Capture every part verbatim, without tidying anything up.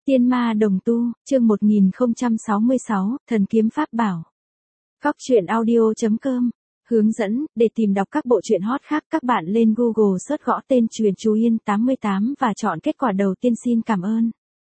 Tiên ma đồng tu, chương một nghìn không trăm sáu mươi sáu, thần kiếm pháp bảo. Góc truyện audio chấm com. Hướng dẫn, để tìm đọc các bộ truyện hot khác các bạn lên Google search gõ tên Truyện Chú Yên tám mươi tám và chọn kết quả đầu tiên. Xin cảm ơn.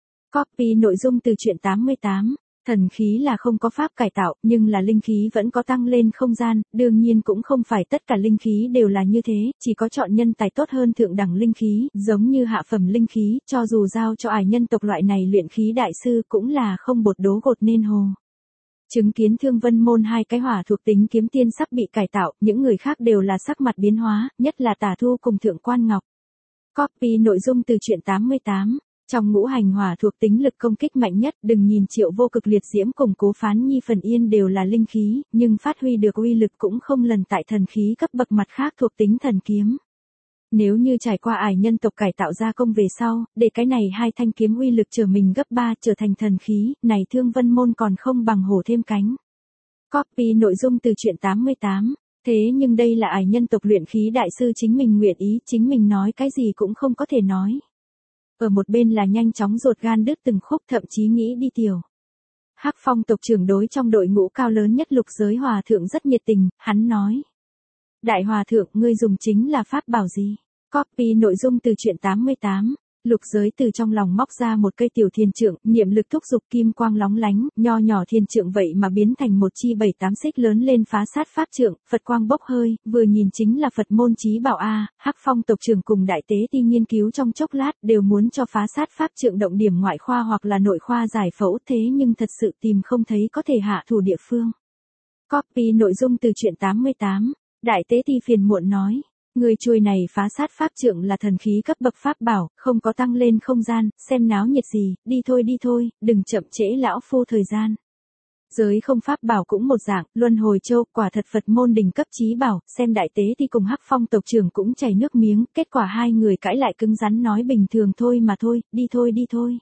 Copy nội dung từ truyện tám mươi tám. Thần khí là không có pháp cải tạo, nhưng là linh khí vẫn có tăng lên không gian, đương nhiên cũng không phải tất cả linh khí đều là như thế, chỉ có chọn nhân tài tốt hơn thượng đẳng linh khí, giống như hạ phẩm linh khí, cho dù giao cho ải nhân tộc loại này luyện khí đại sư cũng là không bột đố gột nên hồ. Chứng kiến Thương Vân Môn hai cái hỏa thuộc tính kiếm tiên sắp bị cải tạo, những người khác đều là sắc mặt biến hóa, nhất là Tả Thu cùng Thượng Quan Ngọc. Copy nội dung từ truyện tám mươi tám. Trong ngũ hành hỏa thuộc tính lực công kích mạnh nhất, đừng nhìn Triệu Vô Cực liệt diễm cùng Cố Phán Nhi Phần Yên đều là linh khí, nhưng phát huy được uy lực cũng không lần tại thần khí cấp bậc mặt khác thuộc tính thần kiếm. Nếu như trải qua ải nhân tộc cải tạo gia công về sau, để cái này hai thanh kiếm uy lực trở mình gấp ba trở thành thần khí, này Thương Vân Môn còn không bằng hổ thêm cánh. Copy nội dung từ truyện tám mươi tám. Thế nhưng đây là ải nhân tộc luyện khí đại sư chính mình nguyện ý, chính mình nói cái gì cũng không có thể nói. Ở một bên là nhanh chóng ruột gan đứt từng khúc, thậm chí nghĩ đi tiểu. Hắc Phong tộc trưởng đối trong đội ngũ cao lớn nhất lục giới hòa thượng rất nhiệt tình, hắn nói. Đại hòa thượng, ngươi dùng chính là pháp bảo gì? Copy nội dung từ truyện tám mươi tám. Lục giới từ trong lòng móc ra một cây tiểu thiên trượng, niệm lực thúc dục kim quang lóng lánh, nho nhỏ thiên trượng vậy mà biến thành một chi bảy tám xích lớn lên phá sát pháp trượng, Phật quang bốc hơi, vừa nhìn chính là Phật môn chí bảo a. Hắc Phong tộc trưởng cùng đại tế ti nghiên cứu trong chốc lát, đều muốn cho phá sát pháp trượng động điểm ngoại khoa hoặc là nội khoa giải phẫu, thế nhưng thật sự tìm không thấy có thể hạ thủ địa phương. Copy nội dung từ truyện tám mươi tám. Đại tế ti phiền muộn nói. Người chuôi này phá sát pháp trượng là thần khí cấp bậc pháp bảo, không có tăng lên không gian, xem náo nhiệt gì, đi thôi đi thôi, đừng chậm trễ lão phu thời gian. Giới không pháp bảo cũng một dạng, luân hồi châu, quả thật Phật môn đỉnh cấp chí bảo, xem đại tế thì cùng Hắc Phong tộc trưởng cũng chảy nước miếng, kết quả hai người cãi lại cứng rắn nói bình thường thôi mà thôi, đi thôi đi thôi.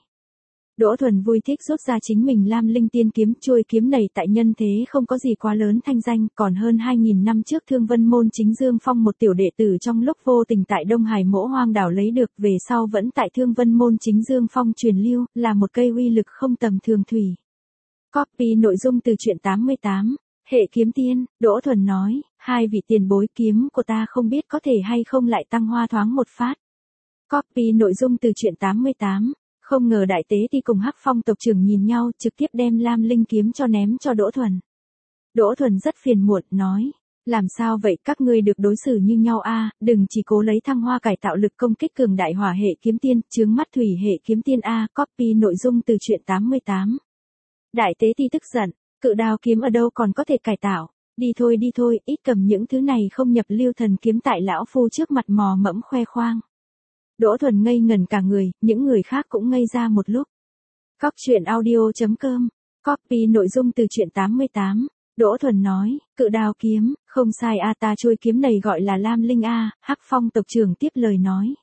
Đỗ Thuần vui thích rút ra chính mình Lam Linh Tiên kiếm, chuôi kiếm này tại nhân thế không có gì quá lớn thanh danh, còn hơn hai nghìn năm trước Thương Vân Môn chính Dương Phong một tiểu đệ tử trong lúc vô tình tại Đông Hải Mỗ Hoang đảo lấy được, về sau vẫn tại Thương Vân Môn chính Dương Phong truyền lưu, là một cây uy lực không tầm thường thủy. Copy nội dung từ truyện tám mươi tám. Hệ kiếm tiên, Đỗ Thuần nói, hai vị tiền bối, kiếm của ta không biết có thể hay không lại tăng hoa thoáng một phát. Copy nội dung từ truyện tám mươi tám. Không ngờ đại tế thì cùng Hắc Phong tộc trưởng nhìn nhau, trực tiếp đem Lam Linh kiếm cho ném cho Đỗ Thuần. Đỗ Thuần rất phiền muộn, nói, làm sao vậy, các ngươi được đối xử như nhau a, đừng chỉ cố lấy thăng hoa cải tạo lực công kích cường đại hỏa hệ kiếm tiên, chướng mắt thủy hệ kiếm tiên a. Copy nội dung từ truyện tám mươi tám. Đại tế thì tức giận, cự đao kiếm ở đâu còn có thể cải tạo, đi thôi đi thôi, ít cầm những thứ này không nhập lưu thần kiếm tại lão phu trước mặt mò mẫm khoe khoang. Đỗ Thuần ngây ngẩn cả người, những người khác cũng ngây ra một lúc. Góc truyện audio chấm com. Copy nội dung từ truyện tám mươi tám. Đỗ Thuần nói, cự đao kiếm, không sai a, ta trôi kiếm này gọi là Lam Linh a. Hắc Phong tộc trưởng tiếp lời nói.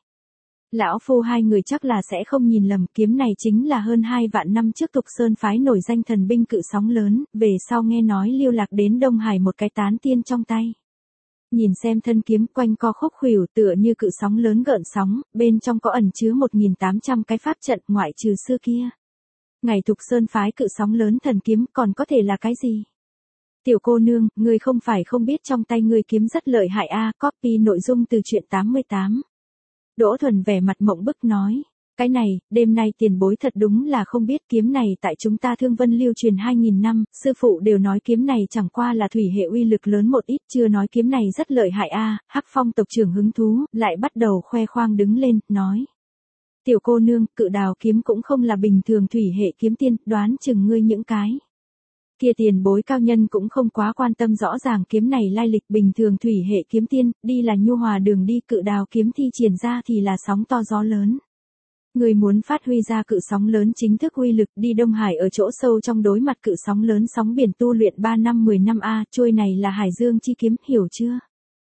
Lão phu hai người chắc là sẽ không nhìn lầm, kiếm này chính là hơn hai vạn năm trước Tục Sơn phái nổi danh thần binh cự sóng lớn, về sau nghe nói lưu lạc đến Đông Hải một cái tán tiên trong tay. Nhìn xem thân kiếm quanh co khúc khuỷu tựa như cự sóng lớn gợn sóng, bên trong có ẩn chứa một nghìn tám trăm cái pháp trận ngoại trừ xưa kia. Ngày Thục Sơn phái cự sóng lớn thần kiếm còn có thể là cái gì? Tiểu cô nương, ngươi không phải không biết trong tay ngươi kiếm rất lợi hại a. Copy nội dung từ truyện tám mươi tám. Đỗ Thuần vẻ mặt mộng bức nói. Cái này, đêm nay tiền bối thật đúng là không biết, kiếm này tại chúng ta Thương Vân lưu truyền hai nghìn năm, sư phụ đều nói kiếm này chẳng qua là thủy hệ uy lực lớn một ít, chưa nói kiếm này rất lợi hại a. Hắc Phong tộc trưởng hứng thú, lại bắt đầu khoe khoang đứng lên, nói. Tiểu cô nương, cự đào kiếm cũng không là bình thường thủy hệ kiếm tiên, đoán chừng ngươi những cái. Kia tiền bối cao nhân cũng không quá quan tâm rõ ràng kiếm này lai lịch, bình thường thủy hệ kiếm tiên, đi là nhu hòa đường đi, cự đào kiếm thi triển ra thì là sóng to gió lớn. Người muốn phát huy ra cự sóng lớn chính thức uy lực, đi Đông Hải ở chỗ sâu trong đối mặt cự sóng lớn sóng biển tu luyện ba năm mười năm a, trôi này là Hải Dương chi kiếm, hiểu chưa?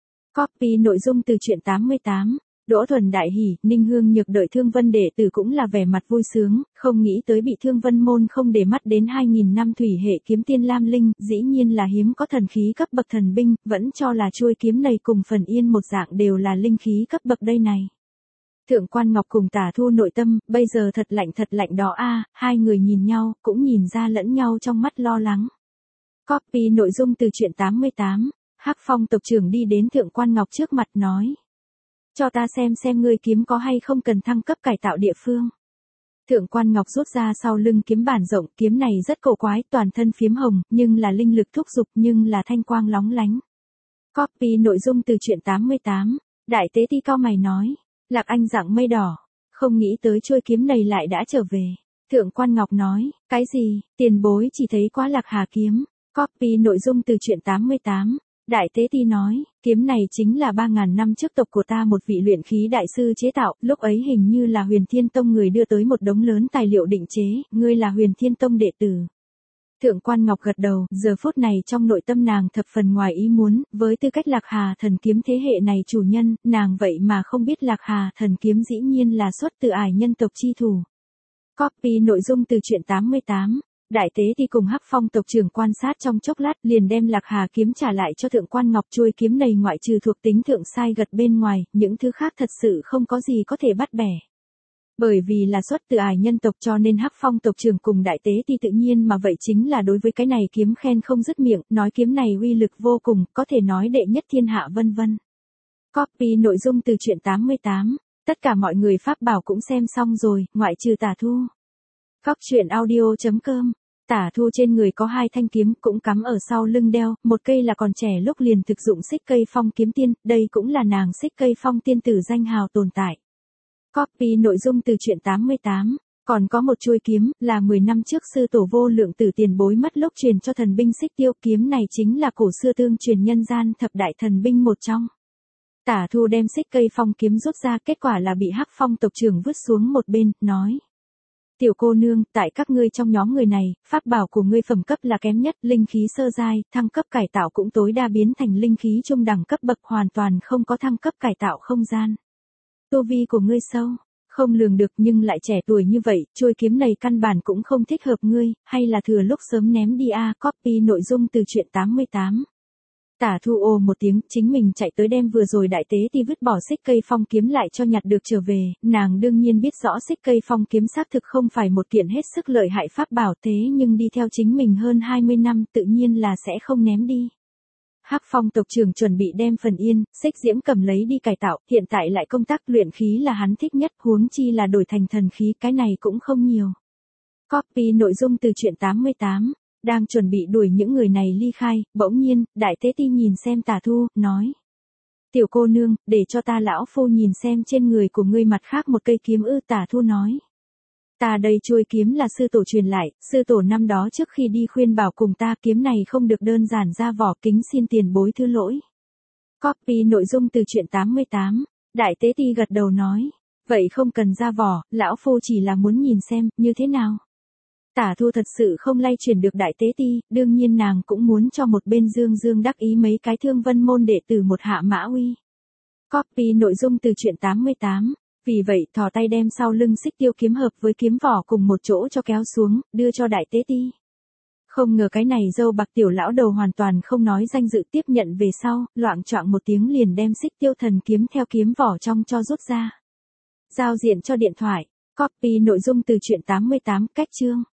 Copy nội dung từ truyện tám mươi tám. Đỗ Thuần đại hỉ, Ninh Hương Nhược đợi Thương Vân đệ tử cũng là vẻ mặt vui sướng, không nghĩ tới bị Thương Vân môn không để mắt đến hai nghìn năm thủy hệ kiếm tiên Lam Linh, dĩ nhiên là hiếm có thần khí cấp bậc thần binh, vẫn cho là chuôi kiếm này cùng Phần Yên một dạng đều là linh khí cấp bậc đây này. Thượng quan Ngọc cùng Tả Thu nội tâm, bây giờ thật lạnh thật lạnh đó a, hai người nhìn nhau, cũng nhìn ra lẫn nhau trong mắt lo lắng. Copy nội dung từ truyện tám mươi tám, Hắc Phong tộc trưởng đi đến Thượng quan Ngọc trước mặt nói. Cho ta xem xem ngươi kiếm có hay không cần thăng cấp cải tạo địa phương. Thượng quan Ngọc rút ra sau lưng kiếm bản rộng, kiếm này rất cổ quái, toàn thân phiếm hồng, nhưng là linh lực thúc dục nhưng là thanh quang lóng lánh. Copy nội dung từ truyện tám mươi tám, Đại Tế Ti cao mày nói. Lạc Anh dạng mây đỏ, không nghĩ tới trôi kiếm này lại đã trở về. Thượng quan Ngọc nói, cái gì, tiền bối chỉ thấy quá Lạc Hà kiếm. Copy nội dung từ truyện tám mươi tám, Đại Tế Ti nói, kiếm này chính là ba ngàn năm trước tộc của ta một vị luyện khí đại sư chế tạo, lúc ấy hình như là Huyền Thiên Tông người đưa tới một đống lớn tài liệu định chế, ngươi là Huyền Thiên Tông đệ tử. Thượng quan Ngọc gật đầu, giờ phút này trong nội tâm nàng thập phần ngoài ý muốn, với tư cách Lạc Hà thần kiếm thế hệ này chủ nhân, nàng vậy mà không biết Lạc Hà thần kiếm dĩ nhiên là xuất từ ải nhân tộc chi thủ. Copy nội dung từ truyện tám mươi tám, Đại Tế Ti cùng Hắc Phong tộc trưởng quan sát trong chốc lát liền đem Lạc Hà kiếm trả lại cho Thượng quan Ngọc. Chuôi kiếm này ngoại trừ thuộc tính thượng sai gật bên ngoài, những thứ khác thật sự không có gì có thể bắt bẻ. Bởi vì là xuất từ ải nhân tộc cho nên Hắc Phong tộc trưởng cùng Đại Tế Ti tự nhiên mà vậy chính là đối với cái này kiếm khen không dứt miệng, nói kiếm này uy lực vô cùng, có thể nói đệ nhất thiên hạ vân vân. Copy nội dung từ truyện tám mươi tám, tất cả mọi người pháp bảo cũng xem xong rồi, ngoại trừ Tả Thu. Góc truyện audio chấm com, Tả Thu trên người có hai thanh kiếm cũng cắm ở sau lưng đeo, một cây là còn trẻ lúc liền thực dụng xích cây phong kiếm tiên, đây cũng là nàng xích cây phong tiên tử danh hào tồn tại. Copy nội dung từ truyện tám mươi tám, còn có một chuôi kiếm, là mười năm trước sư tổ vô lượng tử tiền bối mất lúc truyền cho thần binh xích tiêu, kiếm này chính là cổ xưa tương truyền nhân gian thập đại thần binh một trong. Tả Thu đem xích cây phong kiếm rút ra, kết quả là bị Hắc Phong tộc trưởng vứt xuống một bên, nói. Tiểu cô nương, tại các ngươi trong nhóm người này, pháp bảo của ngươi phẩm cấp là kém nhất, linh khí sơ giai, thăng cấp cải tạo cũng tối đa biến thành linh khí trung đẳng cấp bậc, hoàn toàn không có thăng cấp cải tạo không gian. Tu vi của ngươi sâu, không lường được nhưng lại trẻ tuổi như vậy, chuôi kiếm này căn bản cũng không thích hợp ngươi, hay là thừa lúc sớm ném đi a. À, copy nội dung từ truyện tám mươi tám. Tả Thu ồ một tiếng, chính mình chạy tới đem vừa rồi Đại Tế Ti vứt bỏ xích cây phong kiếm lại cho nhặt được trở về, nàng đương nhiên biết rõ xích cây phong kiếm xác thực không phải một kiện hết sức lợi hại pháp bảo, thế nhưng đi theo chính mình hơn hai mươi năm tự nhiên là sẽ không ném đi. Hắc Phong tộc trưởng chuẩn bị đem phần yên, xích diễm cầm lấy đi cải tạo, hiện tại lại công tác luyện khí là hắn thích nhất, huống chi là đổi thành thần khí, cái này cũng không nhiều. Copy nội dung từ truyện tám mươi tám, đang chuẩn bị đuổi những người này ly khai, bỗng nhiên, Đại Tế Ti nhìn xem Tả Thu, nói. Tiểu cô nương, để cho ta lão phu nhìn xem trên người của ngươi mặt khác một cây kiếm ư. Tả Thu nói. Ta đây chuôi kiếm là sư tổ truyền lại, sư tổ năm đó trước khi đi khuyên bảo cùng ta, kiếm này không được đơn giản ra vỏ, kính xin tiền bối thứ lỗi. Copy nội dung từ truyện tám mươi tám, Đại Tế Ti gật đầu nói, vậy không cần ra vỏ, lão phu chỉ là muốn nhìn xem, như thế nào. Tả Thu thật sự không lay chuyển được Đại Tế Ti, đương nhiên nàng cũng muốn cho một bên dương dương đắc ý mấy cái Thương Vân môn đệ tử một hạ mã uy. Copy nội dung từ truyện tám mươi tám. Vì vậy, thò tay đem sau lưng xích tiêu kiếm hợp với kiếm vỏ cùng một chỗ cho kéo xuống, đưa cho Đại Tế Ti. Không ngờ cái này dâu bạc tiểu lão đầu hoàn toàn không nói danh dự, tiếp nhận về sau, loạng choạng một tiếng liền đem xích tiêu thần kiếm theo kiếm vỏ trong cho rút ra. Giao diện cho điện thoại. Copy nội dung từ truyện tám mươi tám, cách chương.